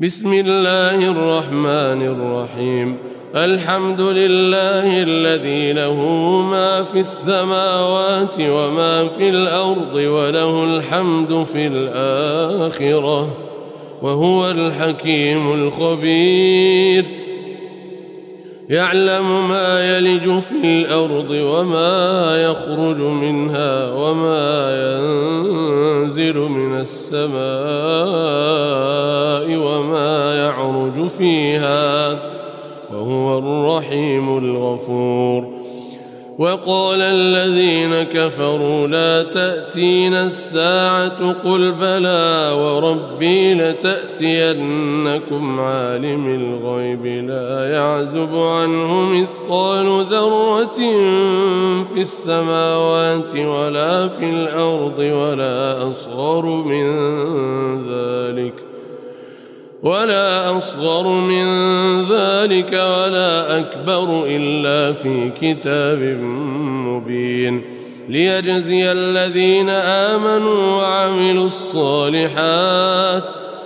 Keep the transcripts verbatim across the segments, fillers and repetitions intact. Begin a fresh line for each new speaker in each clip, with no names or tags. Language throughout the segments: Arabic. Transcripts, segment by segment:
بسم الله الرحمن الرحيم. الحمد لله الذي له ما في السماوات وما في الأرض وله الحمد في الآخرة وهو الحكيم الخبير. يعلم ما يلج في الأرض وما يخرج منها وما ينزل من السماء وما يعرج فيها وهو الرحيم الغفور. وقال الذين كفروا لا تأتينا الساعة قل بلى وربي لتأتينكم عالم الغيب لا يعزب عنه مثقال ذرة في السماوات ولا في الأرض ولا أصغر من ذلك ولا أصغر من ذلك ولا أكبر إلا في كتاب مبين ليجزي الذين آمنوا وعملوا الصالحات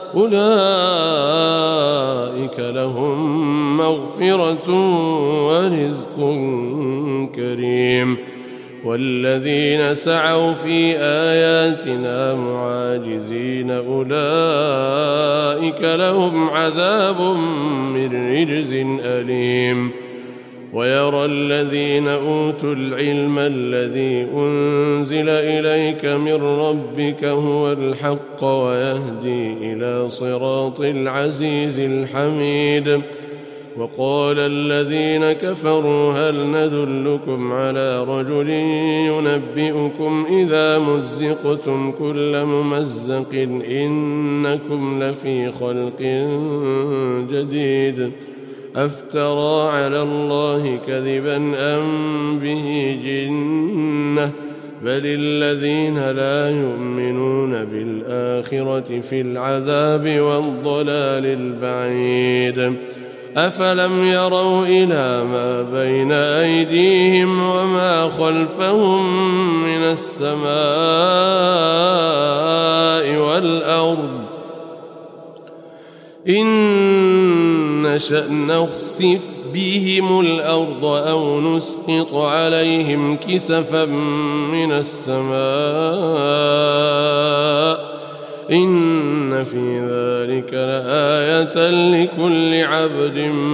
أولئك لهم مغفرة ورزق كريم. والذين سعوا في آياتنا معاجزين أولئك لهم عذاب من رجز أليم. ويرى الذين أوتوا العلم الذي أنزل إليك من ربك هو الحق ويهدي إلى صراط العزيز الحميد. وقال الذين كفروا هل ندلكم على رجل ينبئكم إذا مزقتم كل ممزق إنكم لفي خلق جديد أفترى على الله كذبا أم به جنة بل الذين لا يؤمنون بالآخرة في العذاب والضلال البعيد. أفلم يروا إلى ما بين أيديهم وما خلفهم من السماء والأرض إن نشأ نخسف بهم الأرض أو نسقط عليهم كسفا من السماء إن في ذلك لآية لكل عبد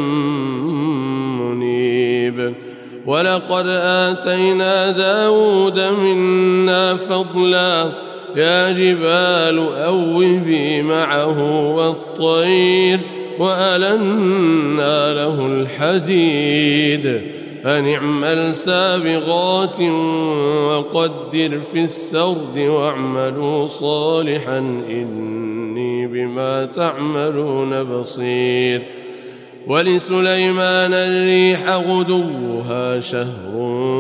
منيب. ولقد آتينا داود منا فضلا يا جبال أوبي معه والطير وألنا له الحديد أن اعمل سابغات وقدر في السرد واعملوا صالحا إني بما تعملون بصير. ولسليمان الريح غدوها شهر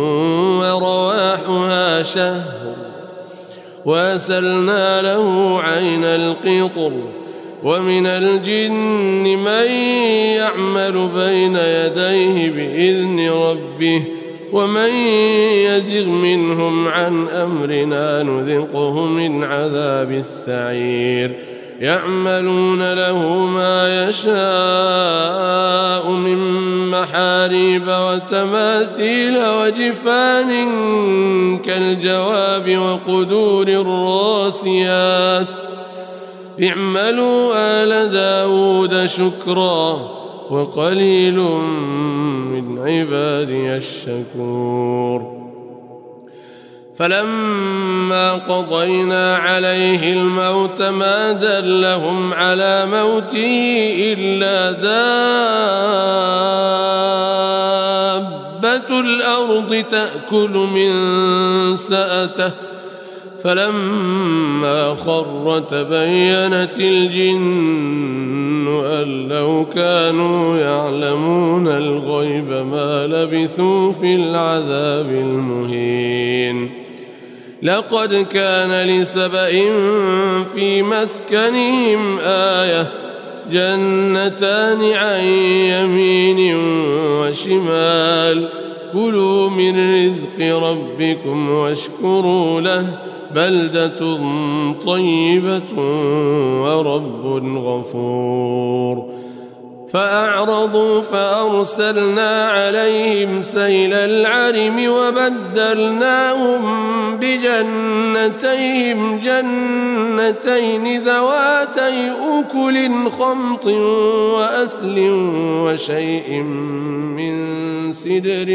ورواحها شهر وأسلنا له عين القطر. ومن الجن من يعمل بين يديه بإذن ربه ومن يزغ منهم عن أمرنا نذقه من عذاب السعير. يعملون له ما يشاء من محاريب وتماثيل وجفان كالجواب وقدور الراسيات اعملوا آل داود شكرا وقليل من عبادي الشكور. فلما قضينا عليه الموت ما دلهم على موته إلا دابة الأرض تأكل من سأته فلما خر تبينت الجن أن لو كانوا يعلمون الغيب ما لبثوا في العذاب المهين. لقد كان لسبإ في مسكنهم آية جنتان عن يمين وشمال كلوا من رزق ربكم واشكروا له بلدة طيبة ورب غفور. فأعرضوا فأرسلنا عليهم سيل العرم وبدلناهم بجنتيهم جنتين ذواتي أكل خمط وأثل وشيء من سدر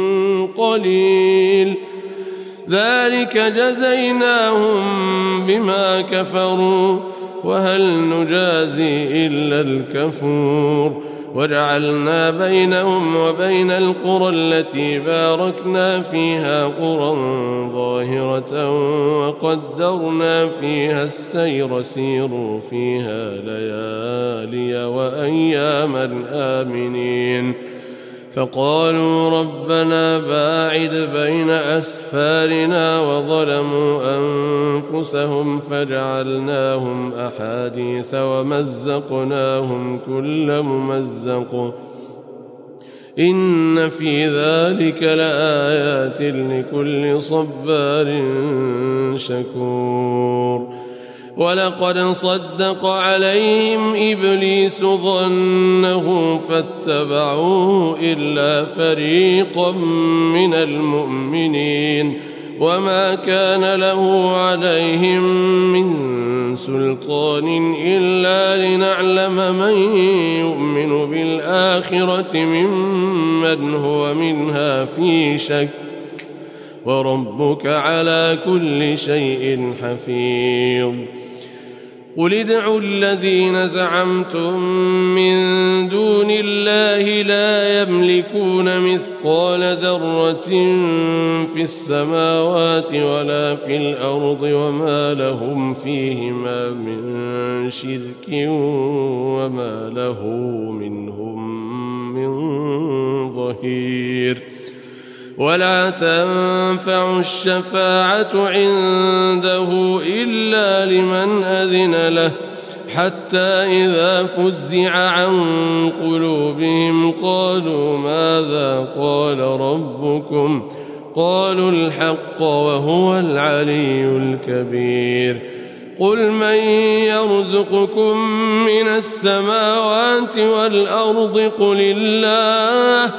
قليل ذلك جزيناهم بما كفروا وهل نجازي إلا الكفور. وجعلنا بينهم وبين القرى التي باركنا فيها قرى ظاهرة وقدرنا فيها السير سيروا فيها ليالي وأياما آمنين. فقالوا ربنا باعد بين أسفارنا وظلموا أنفسهم فجعلناهم أحاديث ومزقناهم كل ممزق إن في ذلك لآيات لكل صبار شكور. ولقد صدق عليهم إبليس ظنه فاتبعوه إلا فريقا من المؤمنين وما كان له عليهم من سلطان إلا لنعلم من يؤمن بالآخرة ممن هو منها في شك وربك على كل شيء حفيظ. قل ادعوا الذين زعمتم من دون الله لا يملكون مثقال ذرة في السماوات ولا في الأرض وما لهم فيهما من شرك وما له منهم من ظهير. ولا تنفع الشفاعة عنده إلا لمن أذن له حتى إذا فزع عن قلوبهم قالوا ماذا قال ربكم قالوا الحق وهو العلي الكبير. قل من يرزقكم من السماوات والأرض قل الله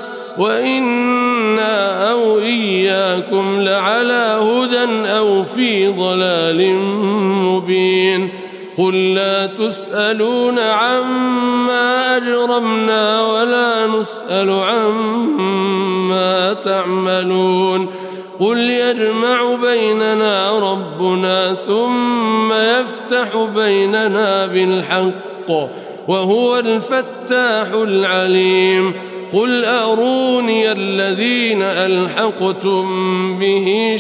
وإنا أو إياكم لعلى هدى أو في ضلال مبين. قل لا تسألون عما أجرمنا ولا نسأل عما تعملون. قل يجمع بيننا ربنا ثم يفتح بيننا بالحق وهو الفتاح العليم. قل أروني الذين ألحقتم به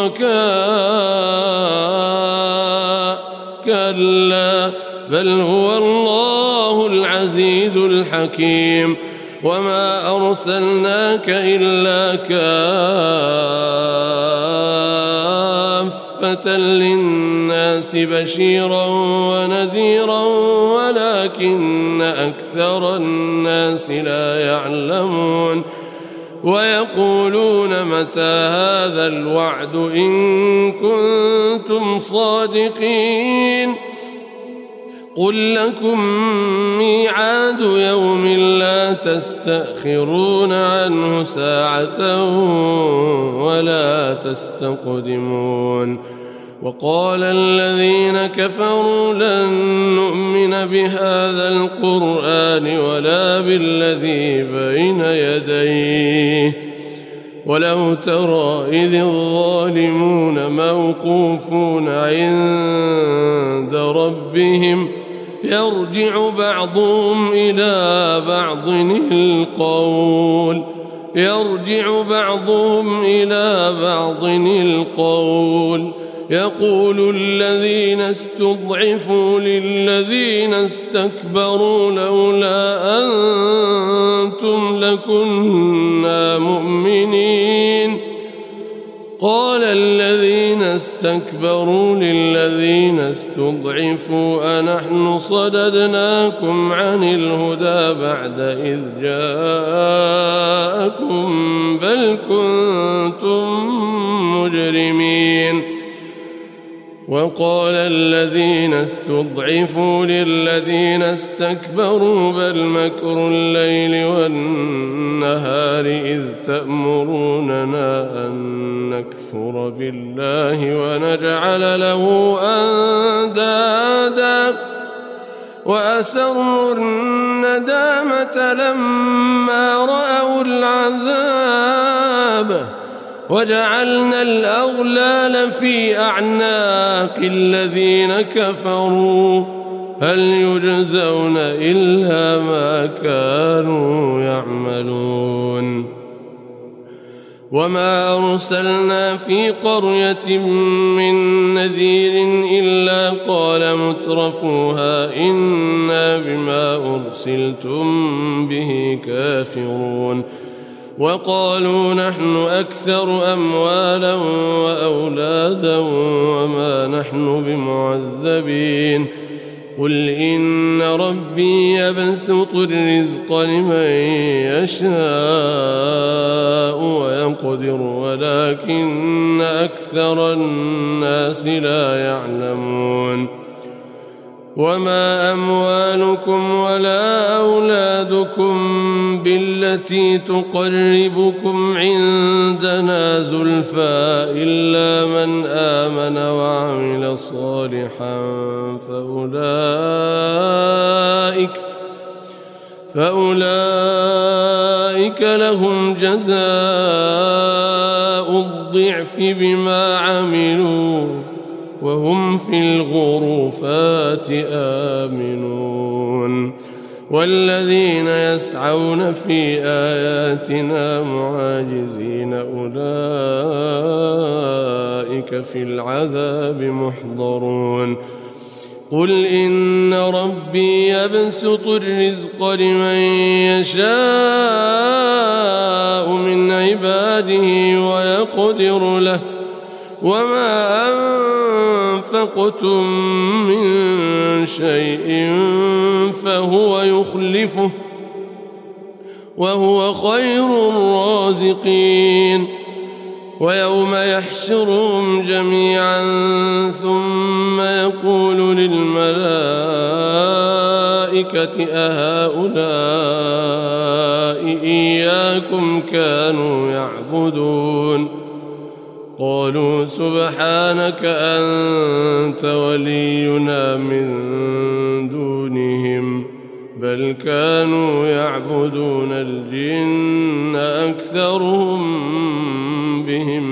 شركاء كلا بل هو الله العزيز الحكيم. وما أرسلناك إلا كافة للناس بشيرا ونذيرا ولكن أكثر الناس لا يعلمون. ويقولون متى هذا الوعد إن كنتم صادقين. قل لكم ميعاد يوم لا تستأخرون عنه ساعة ولا تستقدمون. وقال الذين كفروا لن نؤمن بهذا القرآن ولا بالذي بين يديه ولو ترى إذ الظالمون موقوفون عند ربهم يرجع بعضهم إلى بعض القول يرجع بعضهم إلى بعض القول يقول الذين استضعفوا للذين استكبروا لولا أنتم لكنا مؤمنين. قال الذين استكبروا للذين استضعفوا أنحن صددناكم عن الهدى بعد إذ جاءكم بل كنتم مجرمين. وقال الذين استضعفوا للذين استكبروا بل مكر الليل والنهار إذ تأمروننا أن نكفر بالله ونجعل له أندادا وأسروا الندامة لما رأوا العذاب وجعلنا الأغلال في أعناق الذين كفروا هل يجزون إلا ما كانوا يعملون وما أرسلنا في قرية من نذير إلا قال مترفوها إنا بما أرسلتم به كافرون وقالوا نحن أكثر أموالا وأولادا وما نحن بمعذبين قل إن ربي يبسط الرزق لمن يشاء ويقدر ولكن أكثر الناس لا يعلمون وما أموالكم ولا أولادكم بالتي تقربكم عندنا زلفى إلا من آمن وعمل صالحا فأولئك فأولئك لهم جزاء الضعف بما عملوا وهم في الغرفات آمنون والذين يسعون في آياتنا معاجزين أولئك في العذاب محضرون قل إن ربي يبسط الرزق لمن يشاء من عباده ويقدر له وما أنفقتم من شيء فهو يخلفه وهو خير الرازقين ويوم يحشرهم جميعا ثم يقول للملائكة أهؤلاء إياكم كانوا يعبدون قالوا سبحانك أنت ولينا من دونهم بل كانوا يعبدون الجن أكثرهم بهم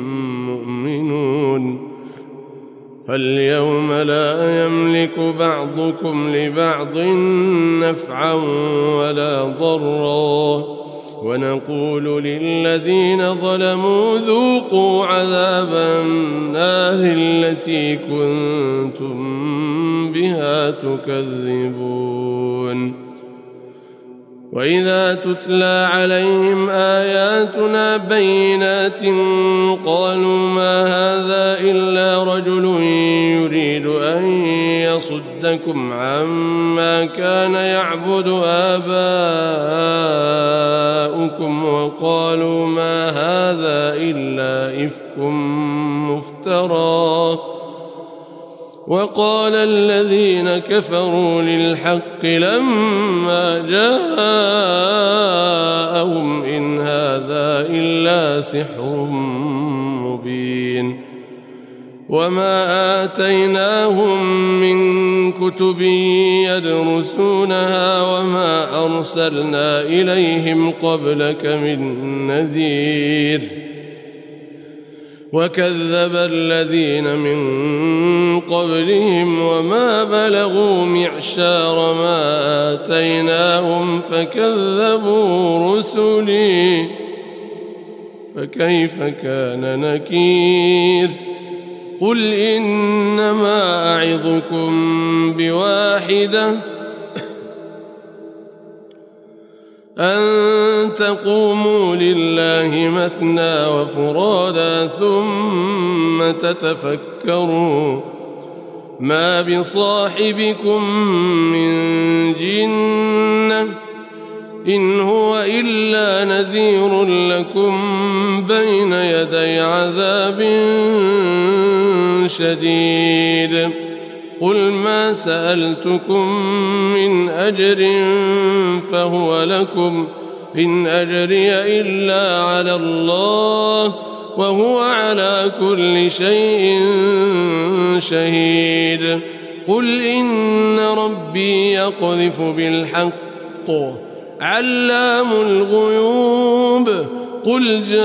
مؤمنون فاليوم لا يملك بعضكم لبعض نفعا ولا ضرا ونقول للذين ظلموا ذوقوا عذاب النار التي كنتم بها تكذبون وإذا تتلى عليهم آياتنا بينات قالوا ما هذا إلا رجل يريد أن يصدكم عما كان يعبد آباؤكم وقالوا ما هذا إلا إفك مفترى وقال الذين كفروا للحق لما جاءهم إن هذا إلا سحر مبين وما آتيناهم من كتب يدرسونها وما أرسلنا إليهم قبلك من نذير وكذب الذين من قبلهم وما بلغوا معشار ما آتيناهم فكذبوا رسلي فكيف كان نكير قل إنما أعظكم بواحدة أن تقوموا لله مثنى وفرادا ثم تتفكروا ما بصاحبكم من جنة إن هو إلا نذير لكم بين يدي عذاب شديد قل ما سألتكم من أجر فهو لكم إن أجري إلا على الله وهو على كل شيء شهيد قل إن ربي يقذف بالحق علام الغيوب قل جاء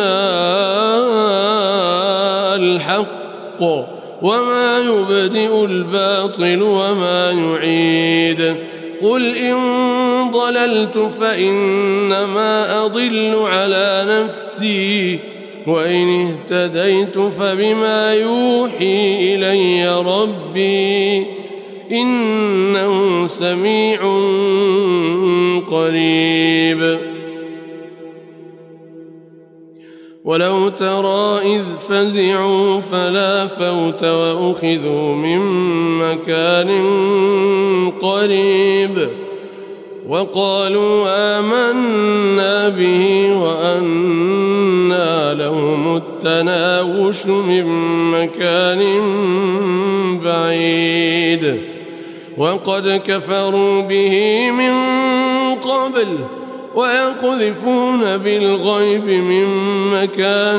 الحق وما يبدئ الباطل وما يعيد قل إن ضللت فإنما أضل على نفسي وإن اهتديت فبما يوحي إلي ربي إنه سميع قريب ولو ترى إذ فزعوا فلا فوت وأخذوا من مكان قريب وقالوا آمنا به وأنى لهم التناوش من مكان بعيد وقد كفروا به من قبل ويقذفون بالغيب من مكان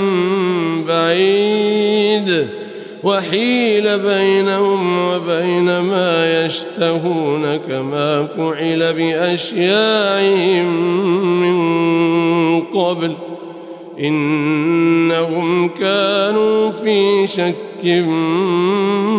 بعيد وحيل بينهم وبين ما يشتهون كما فعل بأشياعهم من قبل إنهم كانوا في شك